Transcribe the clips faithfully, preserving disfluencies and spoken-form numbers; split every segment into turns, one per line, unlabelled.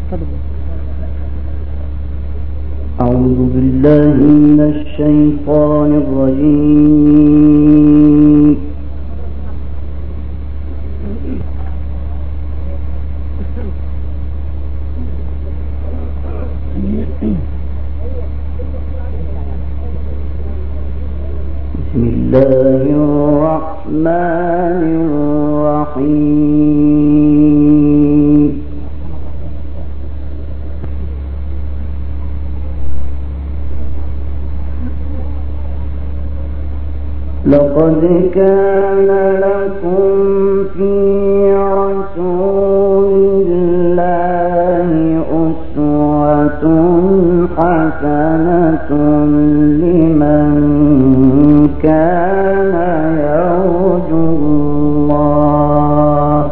أعوذ بالله من الشيطان الرجيم. بسم الله الرحمن الرحيم. لقد كان لكم في رسول الله أسوة حسنة لمن كان يرجو الله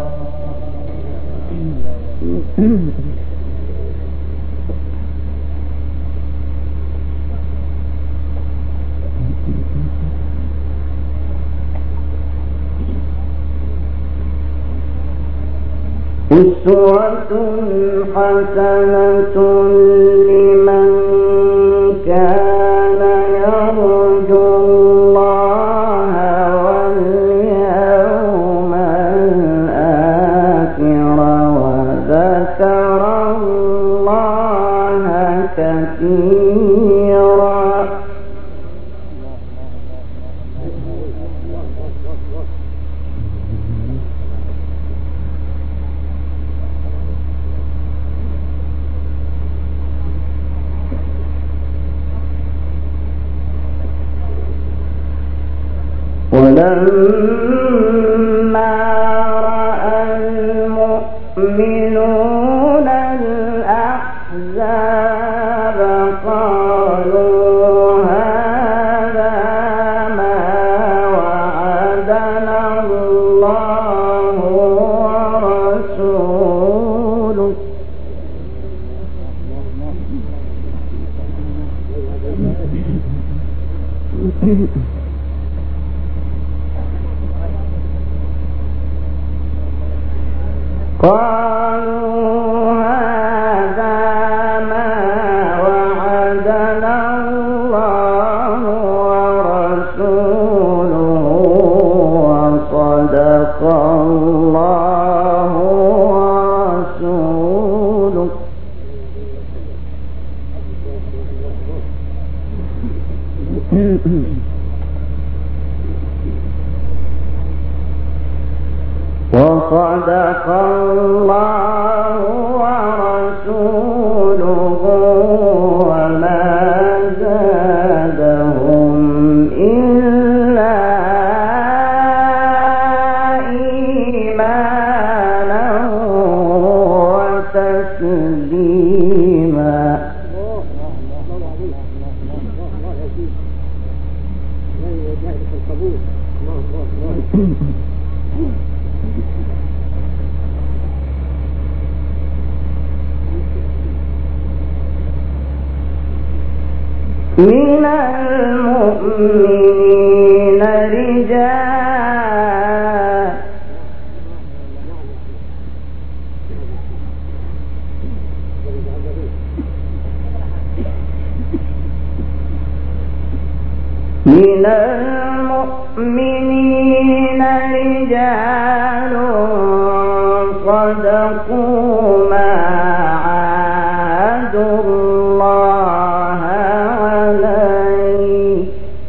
أسوة حسنة لمن كان يرجو الله واليوم الآخر وذكر الله كثيرا. ولما رأى المؤمنون الأحزاب قالوا هذا ما وعدنا الله ورسوله قالوا هذا ما وعدنا الله ورسوله وصدق الله ورسوله وصدق الله ورسوله وما زادهم إلا إيمانا وتسليما. من المؤمنين رجال من المؤمنين رجال صدقوا ما عاهدوا الله عليه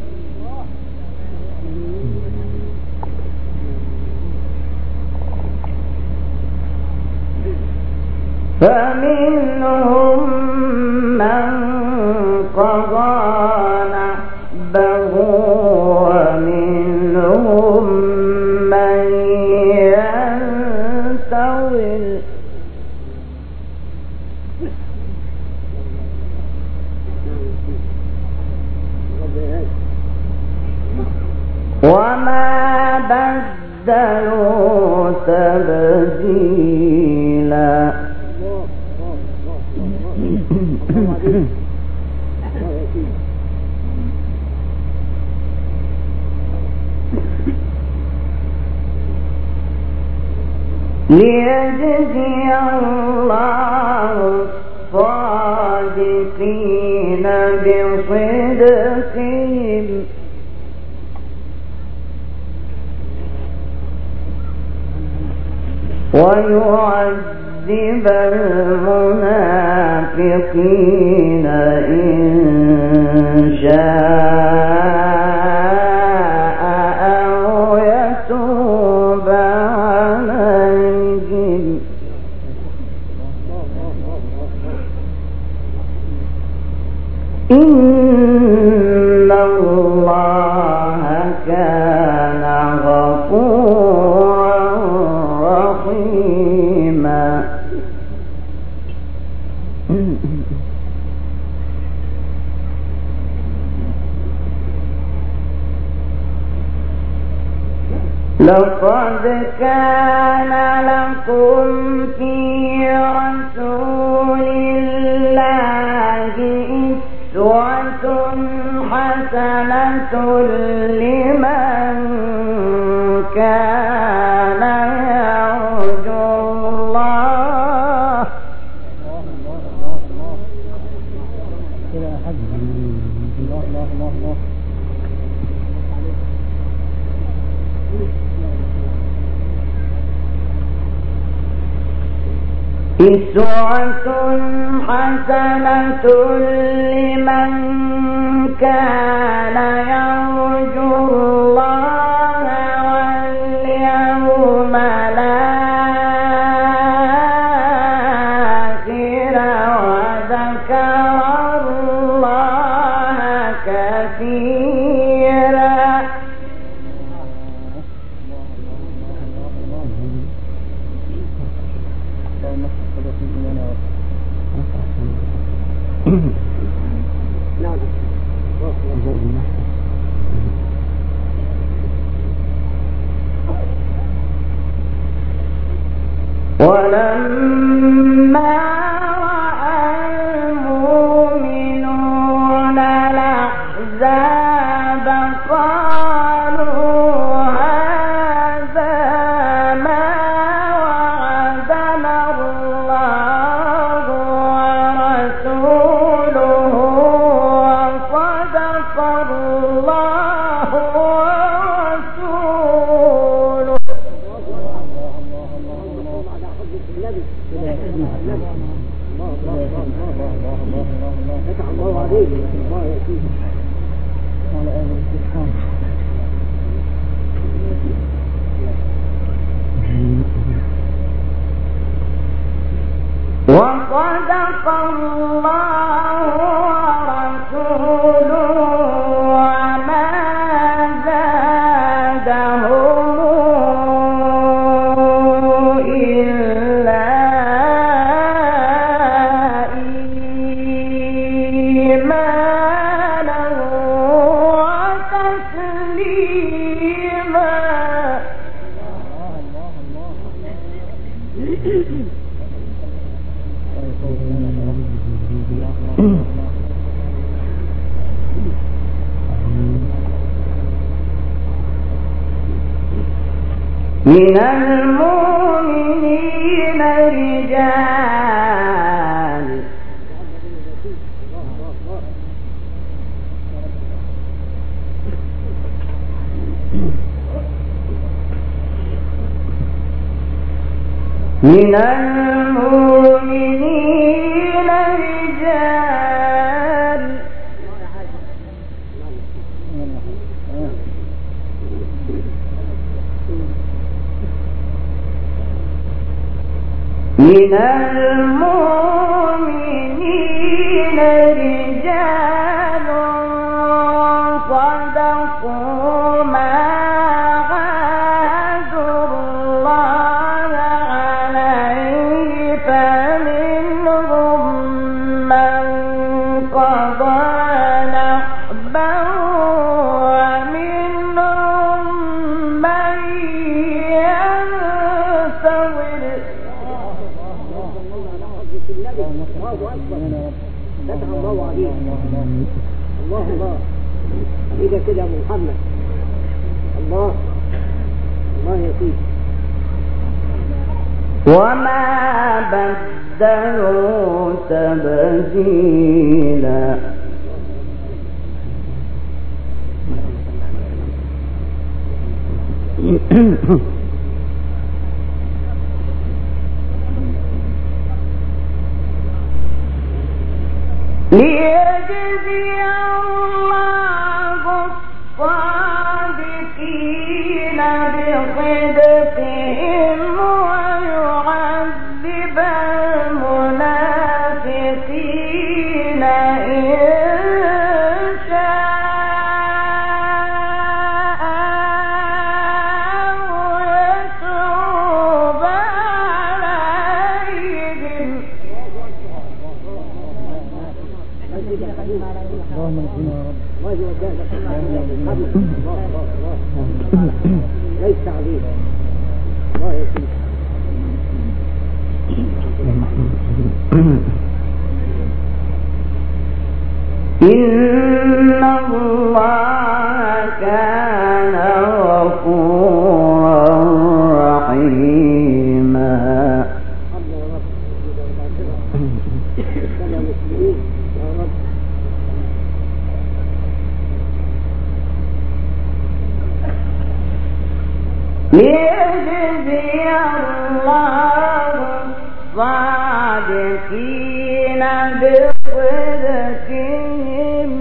فمنهم من قضى نحبه ومنهم من ينتظر وما بدلوا تبديلا. ليجزي الله ويعذب المنافقين إن شاء أو يتوب عليهم إن الله كان غفورا رحيما. لقد كان لكم في رسول الله أسوة حسنة لمن كان يرجو الله أسوة حسنة لمن كان يرجو الله واليوم الآخر وذكر الله كثيرا. ولما رأى المؤمنون الأحزاب قالوا هذا ما وعدنا الله ورسوله وصدق الله ورسوله. وصدق الله ورسوله وما زادهم إلا إيمانا وتسليما. من المؤمنين رجال من المؤمنين رجال من المؤمنين رجال صدقوا ما عاهدوا الله عليه فمنهم من قضى نحبه ومنهم من ينتظر.
فتح الله عليك. الله الله إذا كده محمد الله الله يطيب.
وما بدلوا تبديلا. ليجزي الله الصادقين بصدقهم ويعذب المنافقين إن شاء ويتوب عليهم.
الله يوجهك ليس عليه الله يكفيك.
إن الله كان غفورا رحيما. ليجزي الله الصادقين بصدقهم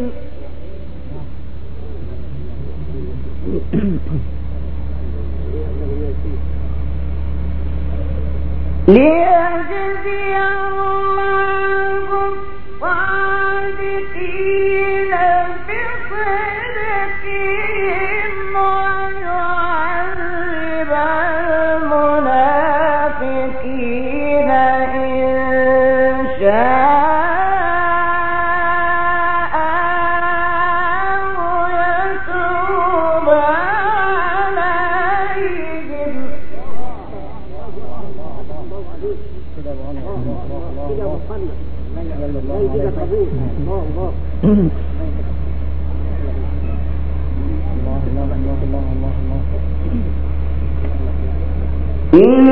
ليجزي الله الصادقين بصدقهم ويعذب المنافقين إن شاء ويتوب عليهم. إن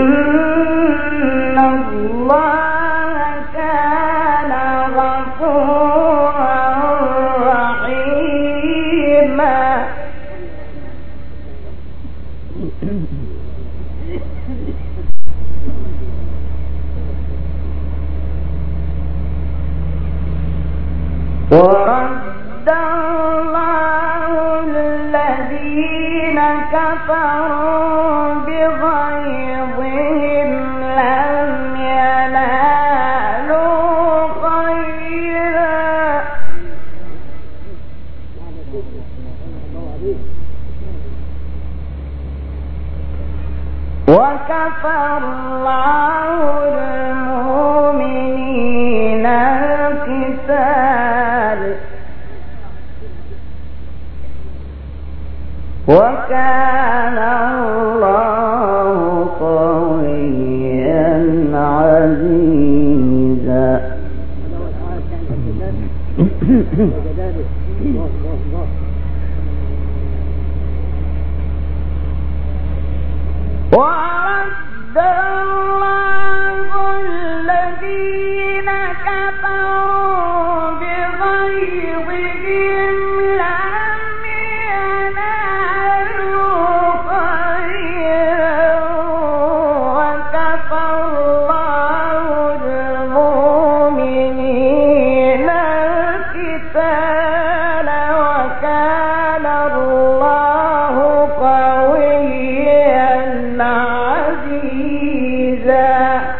الله كان غفورا رحيما. ورد الله الذين كفروا بغيظهم لم ينالوا خيرا وكفى الله المؤمنين القتال وكان الله قويا عزيزا. ورد الله الذين كفروا بغيظهم لم ينالوا خيرا وكفى الله المؤمنين القتال وكان الله قويا عزيزا.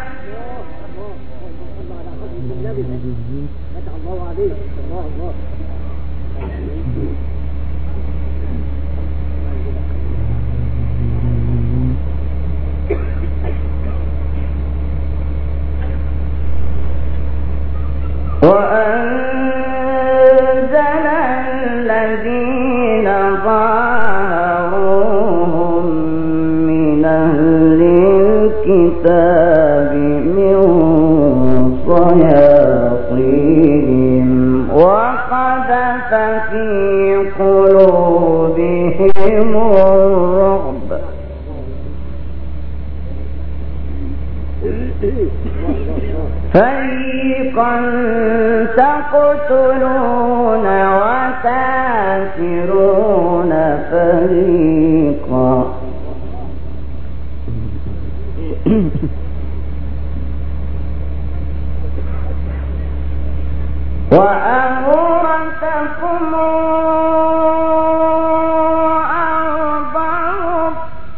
وأنزل الذين ظاهروهم من أهل الكتاب من صياصيهم وقذف في قلوبهم الرعب فريقا تقتلون وتاسرون فريقا وأورثكم أرضهم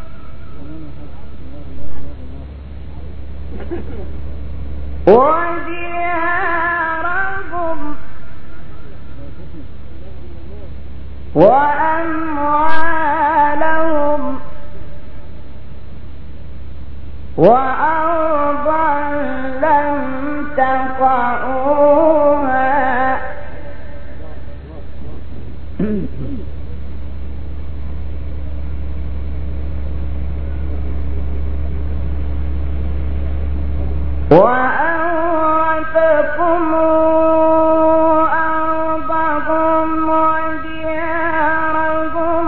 وديارهم وأموالهم وأرضا لم تطئوها وأورثكم أرضهم وديارهم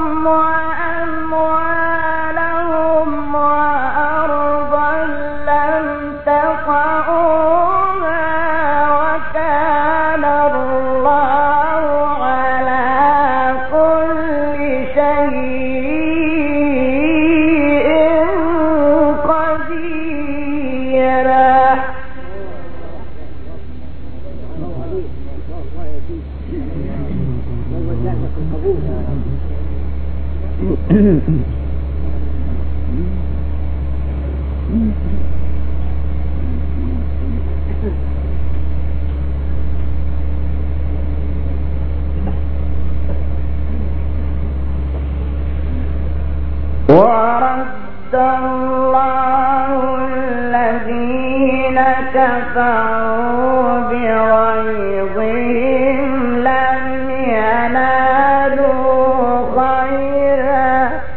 وأموالهم وأرضا لم تطئوها وكان الله على كل شيء قديرا. ورد الله الذين كفروا بغيظهم لم ينالوا خيرا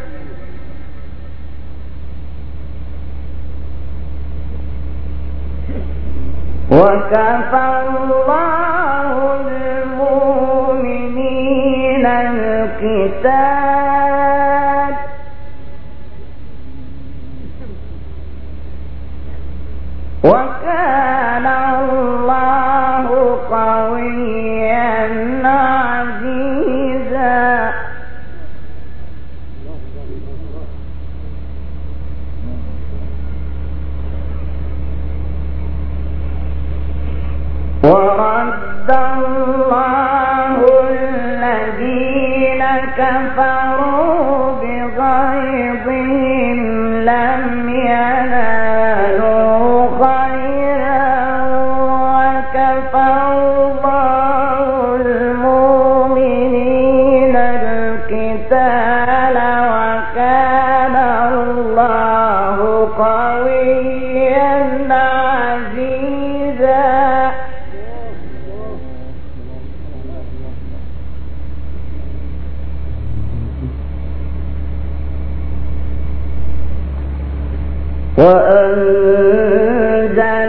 وكفى الله المؤمنين القتال وكان الله قويا عزيزا. ورد الله الذين كفروا بغيظهم لم ينالوا خيرا وكفى الله المؤمنين القتال وكان الله قويا عزيزا. وأنزل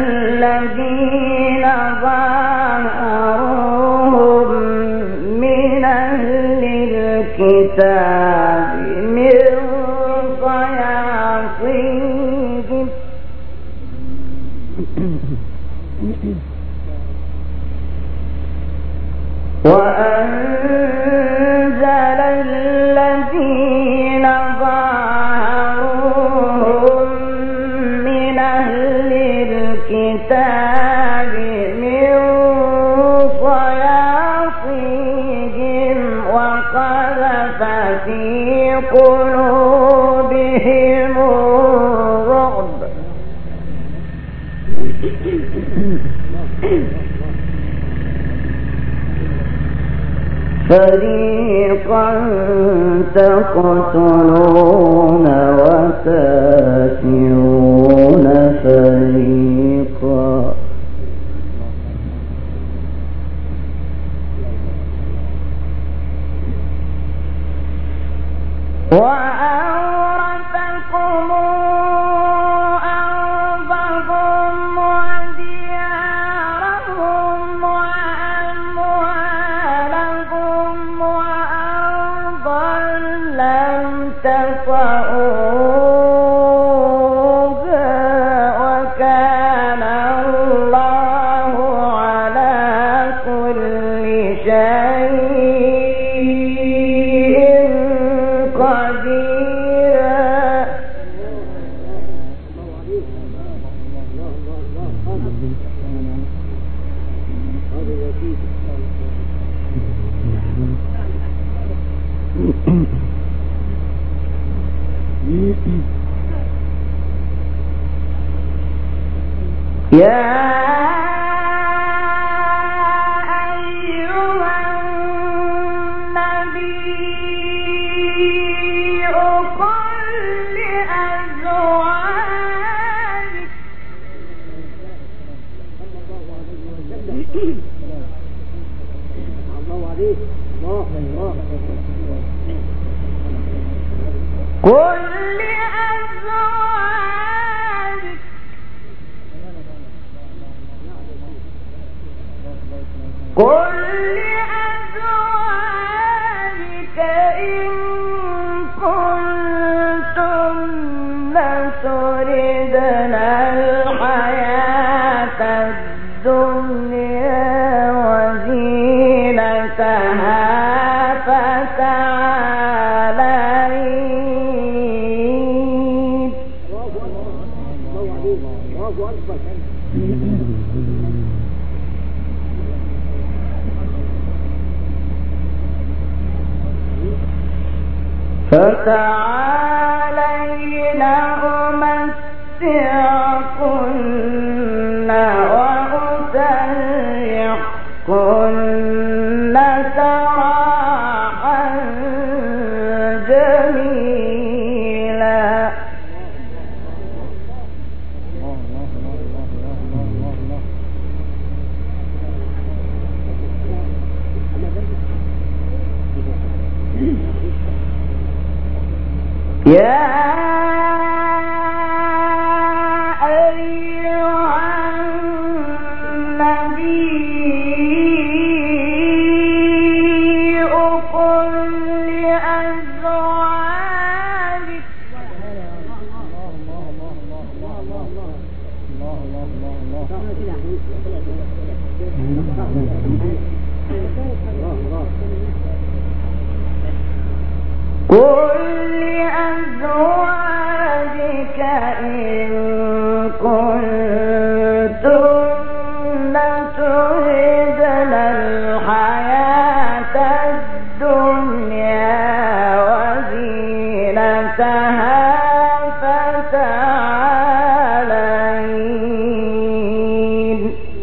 الذين ظاهروهم من أهل الكتاب من صياصيهم وأنزل الذين ظاهروهم من أهل الكتاب من صياصيهم وقذف في قلوبهم الرعب فريقا تقتلون وتأسرون فريقا وأورثكم أرضهم وديارهم وأموالهم وأرضا لم تطئوها وكان الله على كل شيء قديرا. يا كل أزواجك كل أزواجك إن كنتن تردن الحياة الدنيا وزينتها فتعالين فتعالين أمتعكن وأسرحكن سراحا جميلا يا أيها النبي قل لأزواجك قل لأزواجك إن كنتن تردن الحياة الدنيا وزينتها فتعالين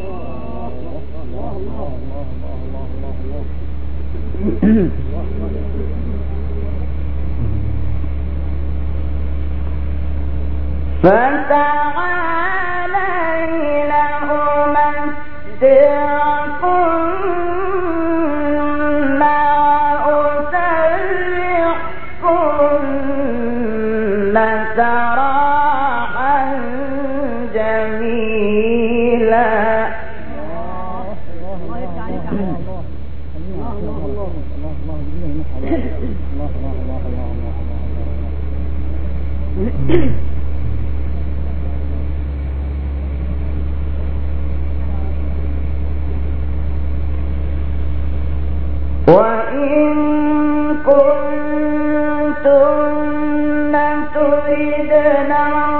فتعالين أمتعكن وأسرحكن سراحا جميلا وإن كنتن تردن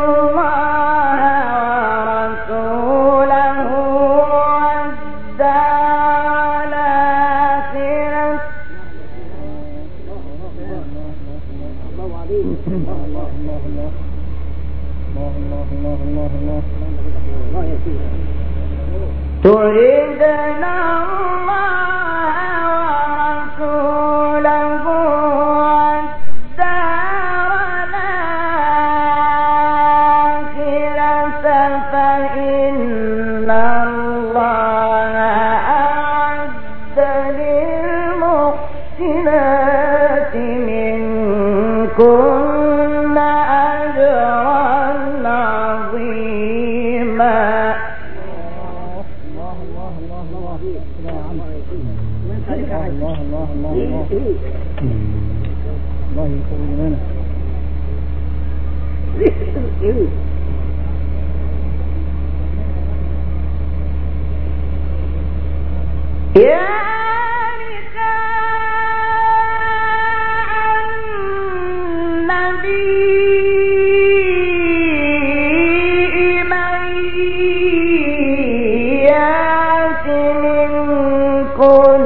الله ورسوله والدار الآخرة تردن الله ورسوله والدار الآخرة فإن الله أعد للمحسنات منكن أجرا عظيما
الله الله الله الله الله يقول لنا
يا نساء النبي من يأت منكن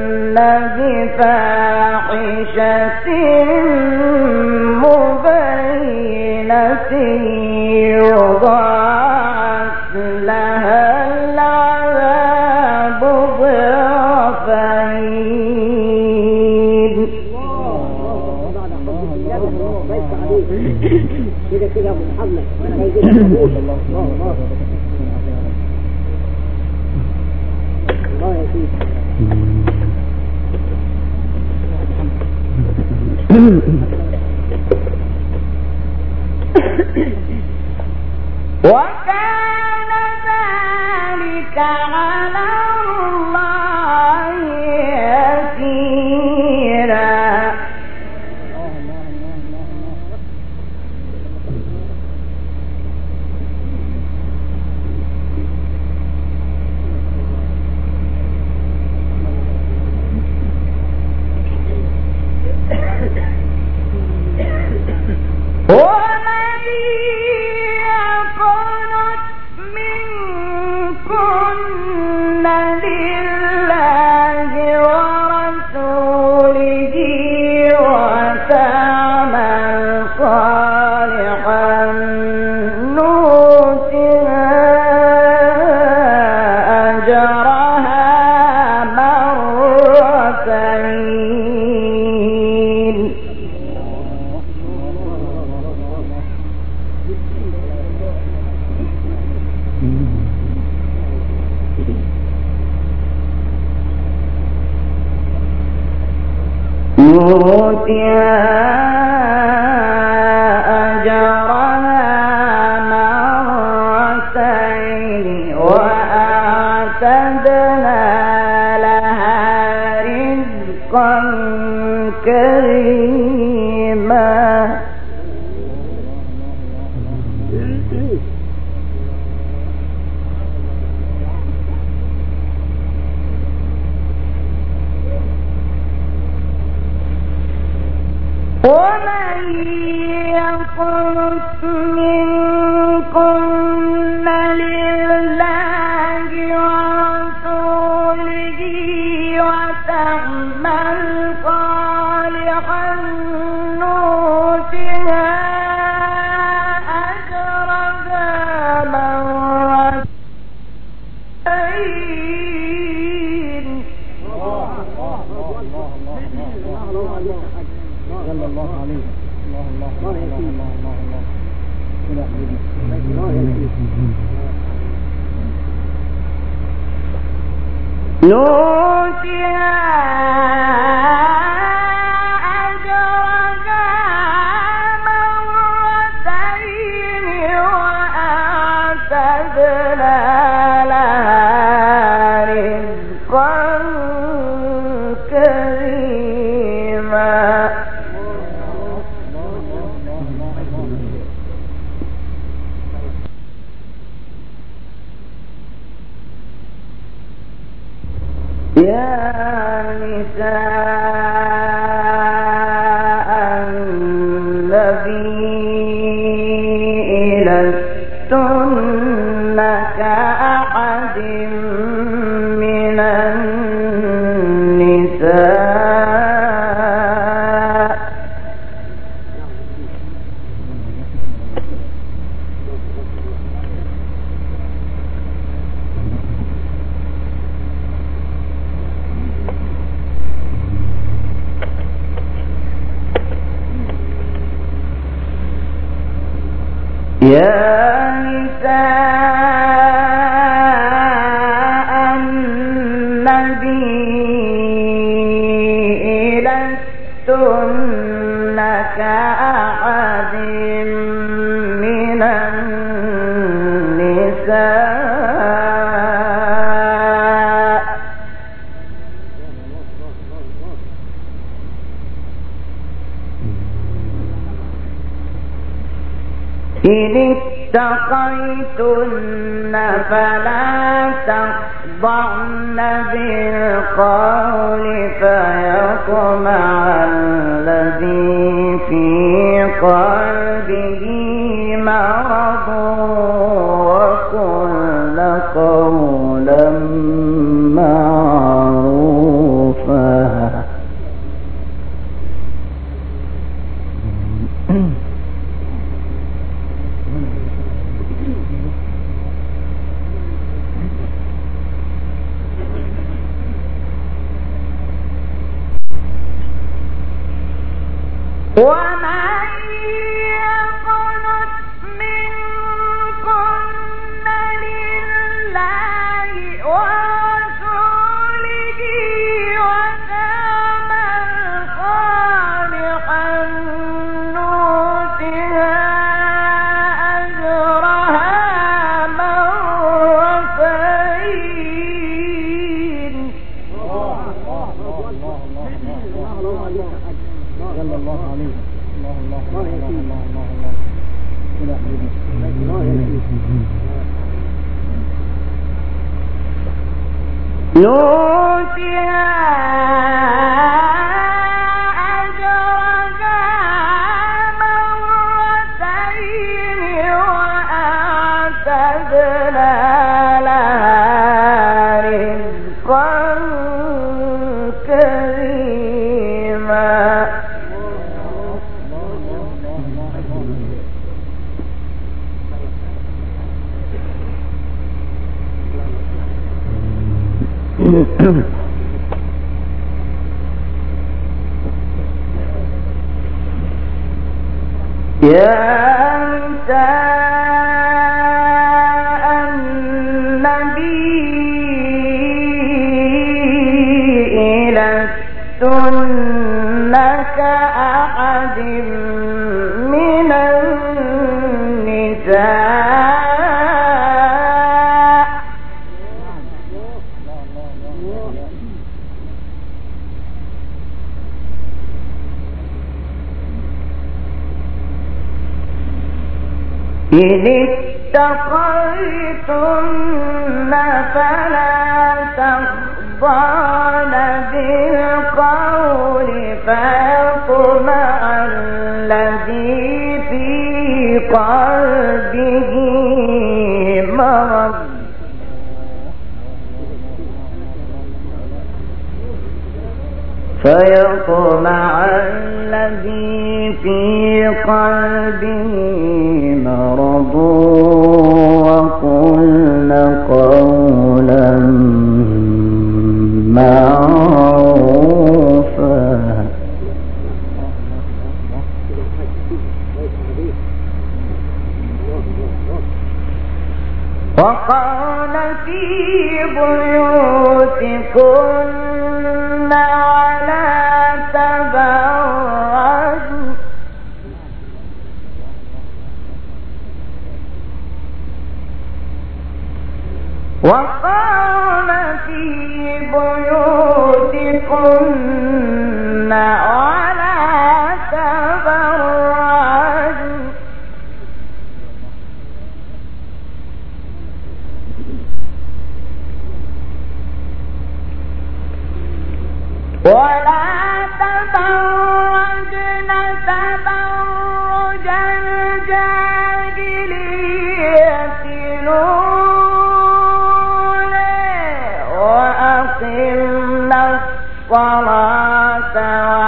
بفاحشة مبينة يضاعف لها وكان ذلك على الله يسيرا. ومن يقنت منكن لله ورسوله وتعمل صالحا نؤتها أجرها مرتين. نؤتها أجرها مرتين وأعتدنا لها رزقا كريما. ومن يقنت منكن لله ورسوله وتعمل صالحا نؤتها أجرها مرتين.
صلى الله عليه الله الله الله الله الله الله إلى
نؤتها أجرها مرتين وأعتدنا لها رزقا كريما. يا نساء النبي لستن كأحد من النساء يا نساء النبي لستن كأحد من النساء إن اتقيتن فلا تخضعن بالقول فيطمع الذي في قلبه مرض وقل قولا معروفا. ومن يقنت منكن نؤتها أجرها مرتين وأعتدنا لها رزقا كريما. يا نساء النبي لستن كأحد من النساء إن اتقيتن فلا تخضعن بالقول فيطمع الذي في قلبه مرض فيطمع الذي في قلبه مرض وقلن قولا معروفا. وقرن في بيوتكن ولا تبرجن وقرن في بيوتكن ولا تبرجن ولا تبرجن تبرج الجاهلية الأولى وأقمنا الصلاة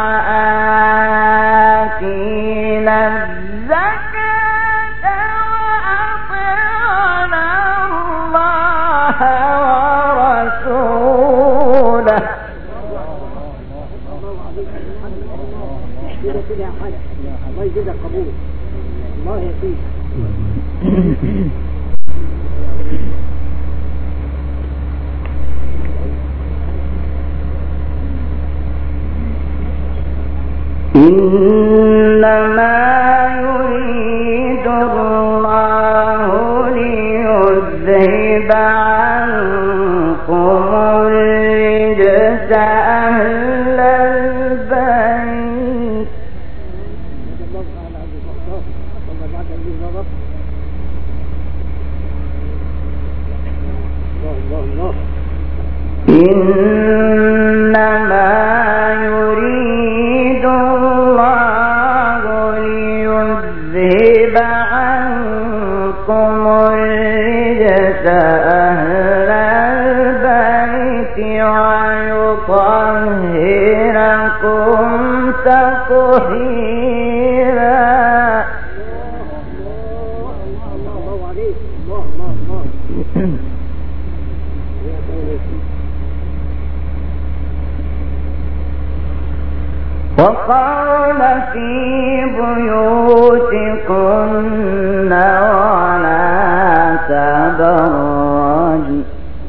وآتينا الزكاة وأطعنا الله ورسوله.
الله يجزاك قبول. الله يسيك.
إنما يريد الله ليذهب عنكم الرجس أهل البيت إنما يريد الله ليذهب عنكم الرجس أهل البيت ويطهركم تطهيرا.
الله عليك. الله الله الله.
وقرن في بيوتكن ولا تبرجن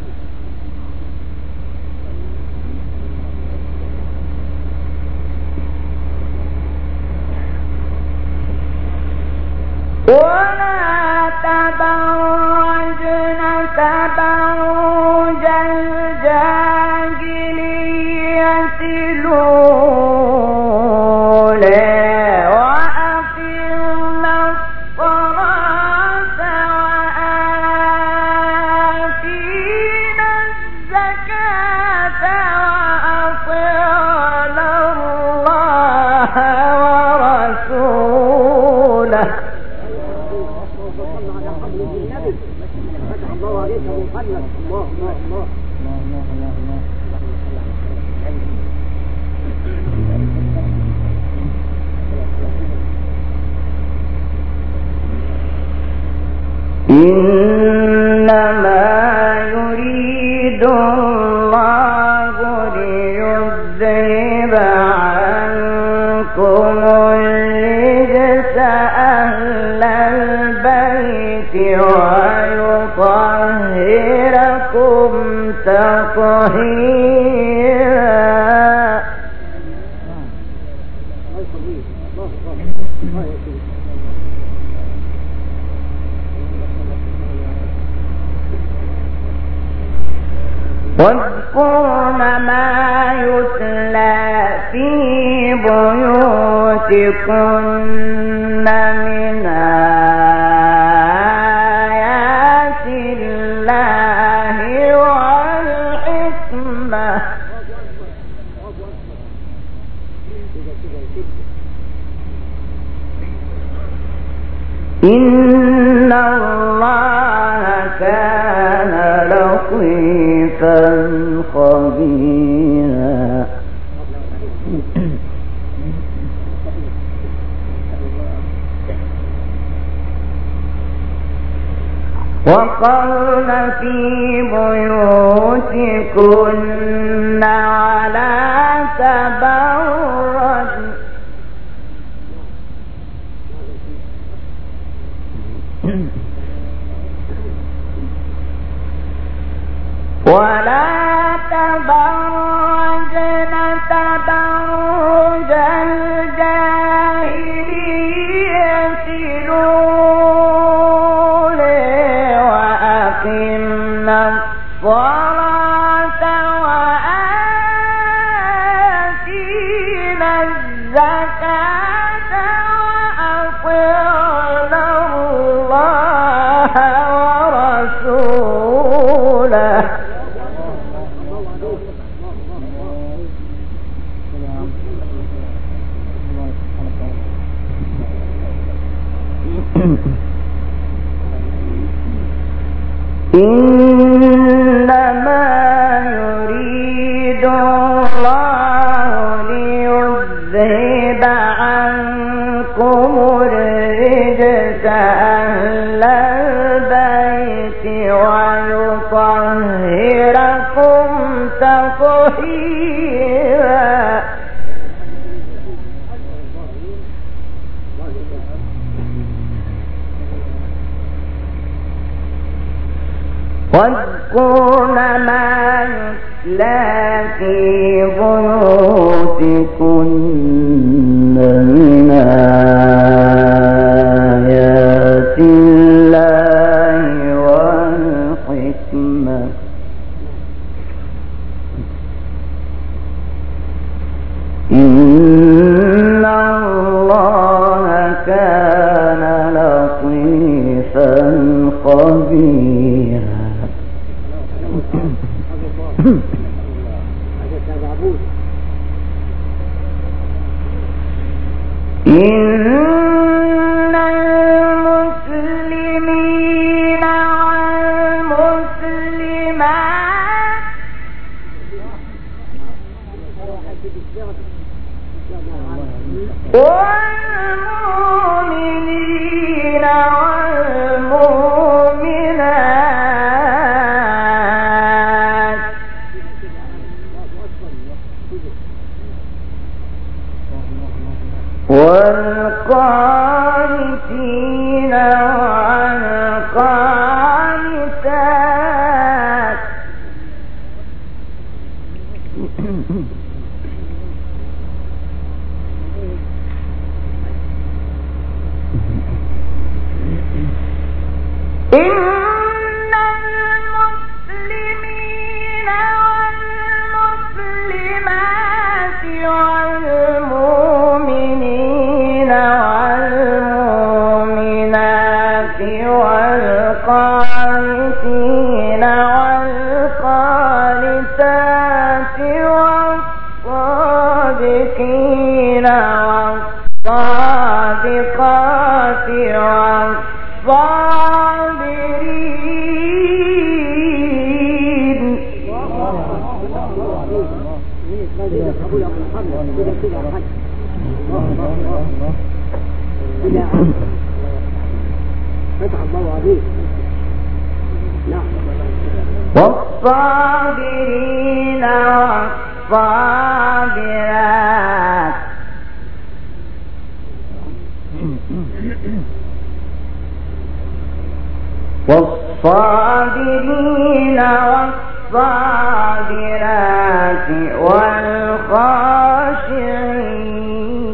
ولا تبرجن تبرج الجاهلية الأولى وأقمنا الصلاة وآتينا الزكاة إنما يريد الله ليذهب عنكم الرجس أهل البيت ويطهركم تطهيرا. واذكرن ما يتلى في بيوتكن من آيات الله والحكمة إن الله كان لطيفا خبيرا. وقرن في بيوتكن ولا تبرجن ولا تبرجن تبرج الجاهلية الأولى وأقمنا الصلاة وآتينا الزكاة وأطعنا الله ورسوله إنما يريد الله ليذهب عنكم الرجس أهل البيت ويطهركم تطهيرا. واذكرن ما يتلى في بيوتكن من آيات الله والحكمة إن الله كان لطيفا خبيرا. إن المسلمين والمسلمات والمؤمنين والمؤمنات والقانتين والقانتات إن المسلمين والمسلمات والمؤمنين والمؤمنات والقانتين والقانتات والصابرين
إذا قبل أو قبل إذا كذا حد الله الله الله الله إلى أن فتح الله عليه. نعم.
والصابرين والصابرات والصابرين والصابرات والخاشعين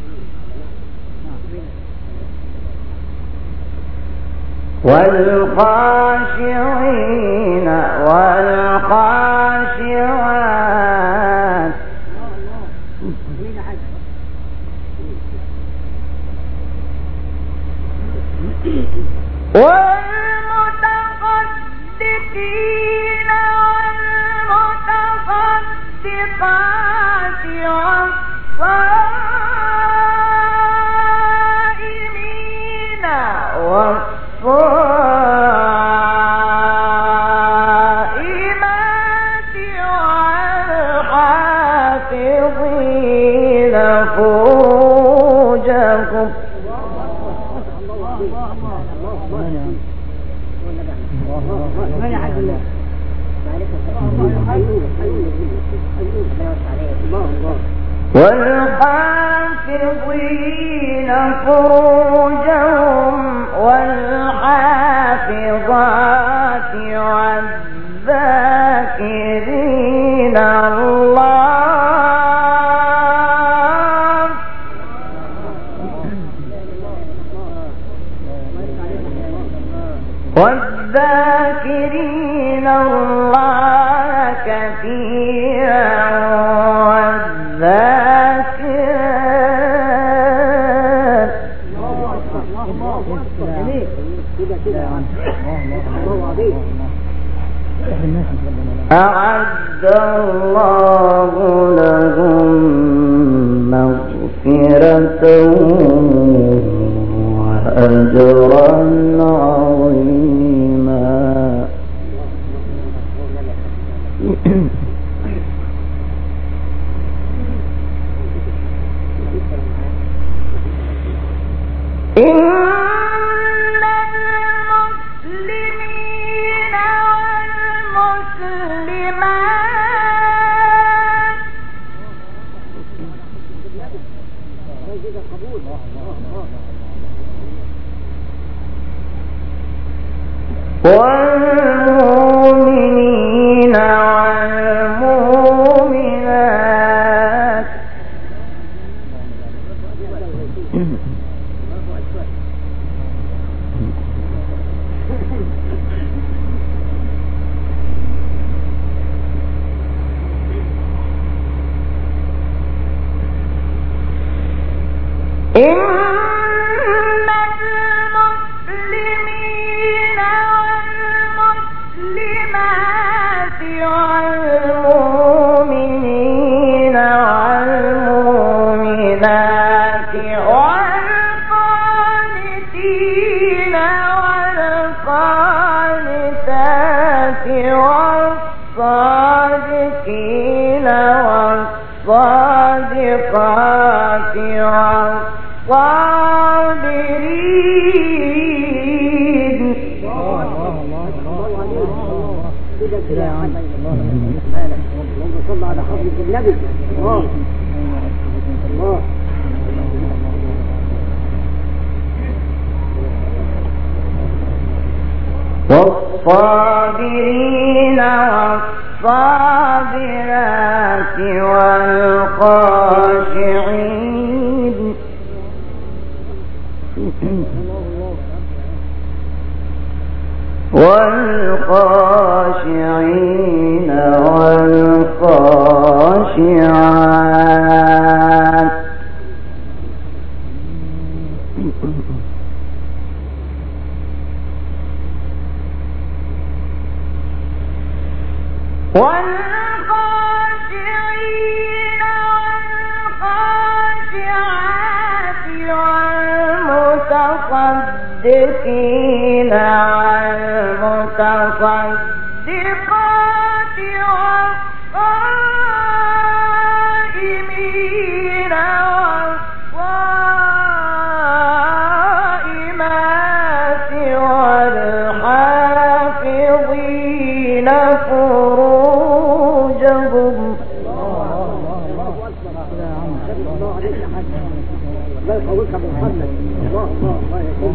والخاشعين والخاشعات والمتصدقين والمتصدقات والصائمين والصائمات والحافظين فروجهم والحافظين فروجهم والحافظات والذاكرين الله والذاكرين الله كثيرا والذاكرات أعد الله لهم مغفرة وأجرا عظيما. إن المسلمين والمسلمات والمؤمنين والمؤمنات إن المسلمين والمسلمات والمؤمنين والمؤمنات والقانتين والقانتات والصادقين والصادقات والصابرين اللهم صل على حضرة النبي. الله الله والصابرين والصابرات والخاشعين والخاشعين والخاشعات والخاشعين والخاشعات والمتصدقين والمتصدقات والصائمين
الله يقويك ابو محمد. الله الله الله يقويك.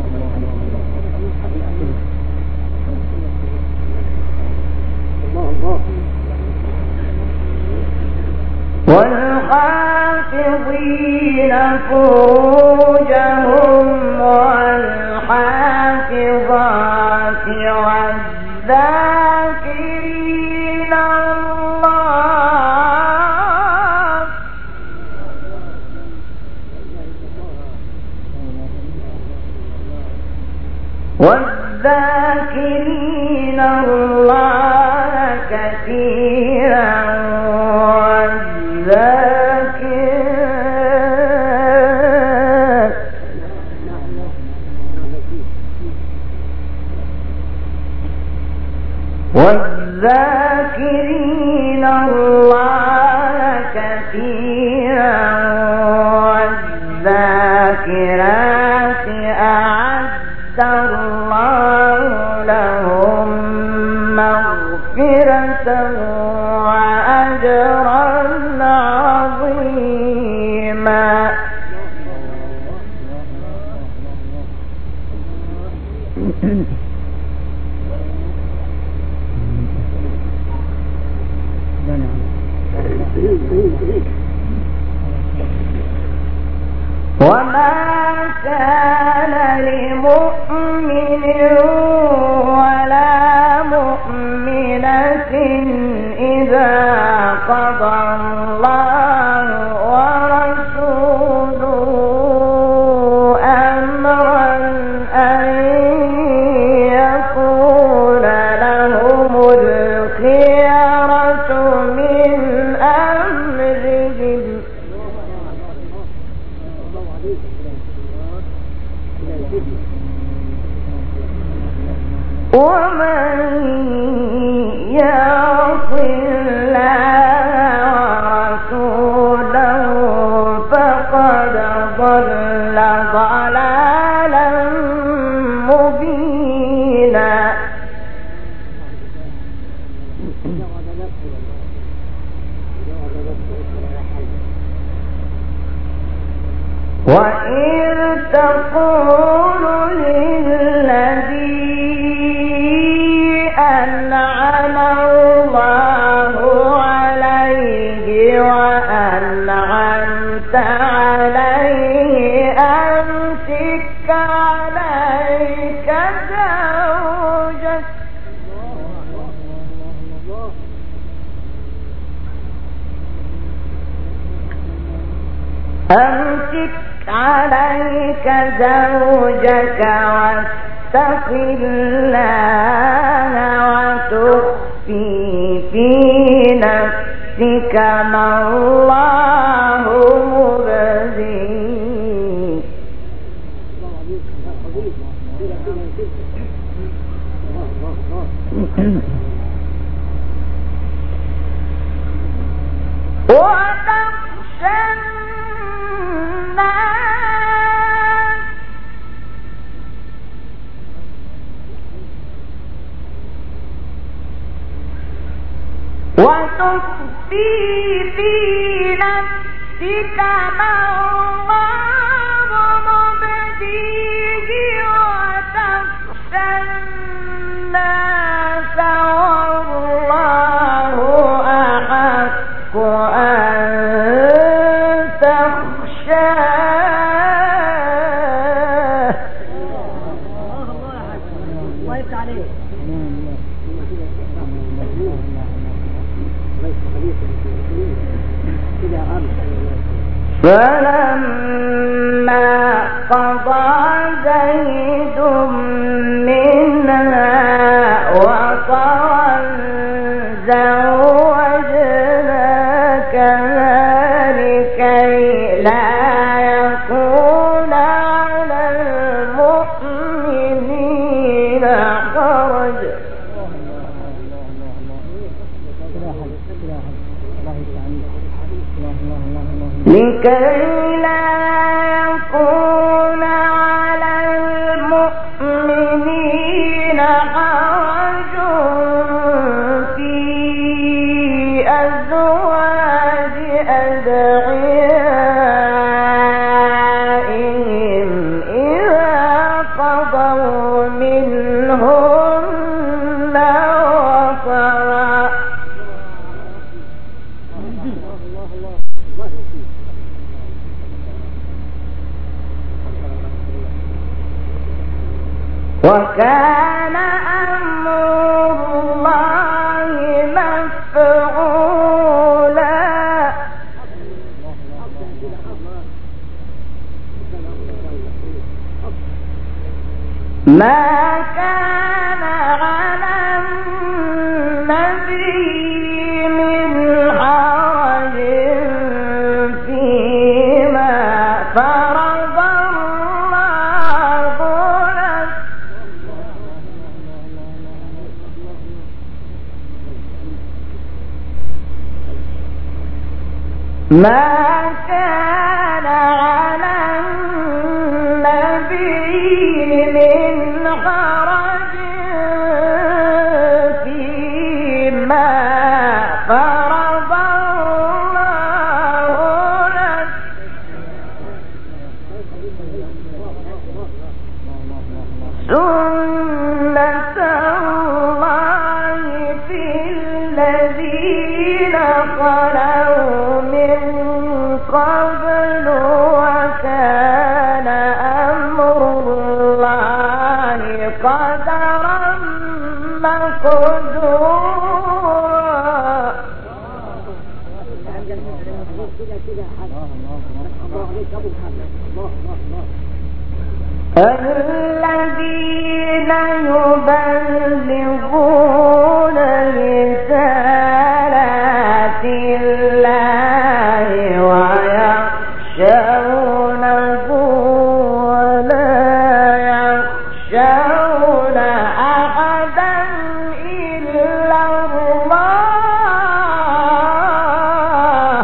الله الله.
والحافظين فروجهم والحافظات والذاكرين الله والذاكرين الله كثيرا والذاكرين الله كثيرا والذاكرات أعد الله لهم مغفرة وأجرا عظيما. وما كان لمؤمن ولا مؤمنة إذا قضى الله ورسوله أمرا أن يكون لهم الخيرة من أمرهم. ومن يعص الله ورسوله فقد ضل ضلالا مبينا. وإذ تقول للذي أنعم الله عليه وأنعمت عليه أمسك عليك زوجك أمسك عليك زوجك واتق الله وتخفي في نفسك ما الله مبديه. وتخشى الناس وتخفي في نفسك ما الله مبديه وتخشى الناس والله أحق أن تخشاه. الله يفتح عليك. فلما قضى زيد منها وطرا زوجناك لكي لا يكون على المؤمنين حرج لكي لا يكون على المؤمنين حرج في أزواج أدعيائهم وكان أمر الله مفعولا ما كان على النبي من حرج فيما فرض الله له ما كان على النبي من حرج فيما فرض الله له سنة الله في الذين خلوا من قبل وكان أمر الله قدرا مقدورا الذين يبلغون رسالات الله ويخشونه ولا يخشون أحدا إلا الله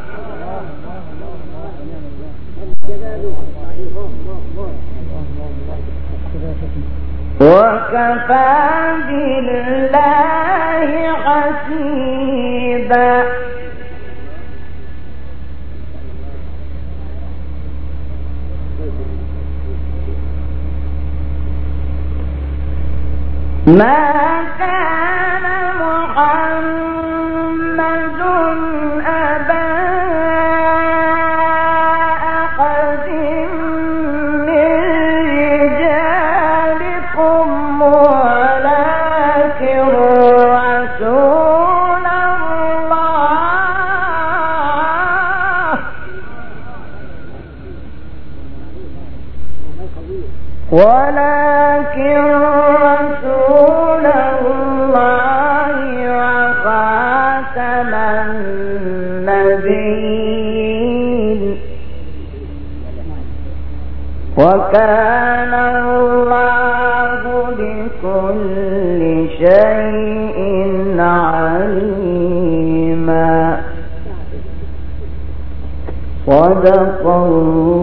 وكفى بالله حسيبا ما كان محمد أبا أحد من رجالكم ولكن رسول الله ولكن رسول الله وخاتم النبيين وكان الله بكل شيء عليما صدق الله